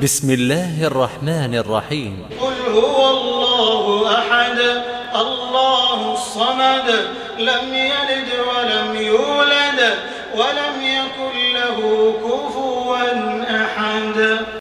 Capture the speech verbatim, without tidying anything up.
بسم الله الرحمن الرحيم. قل هو الله أحد الله الصمد لم يلد ولم يولد ولم يكن له كفوا أحد.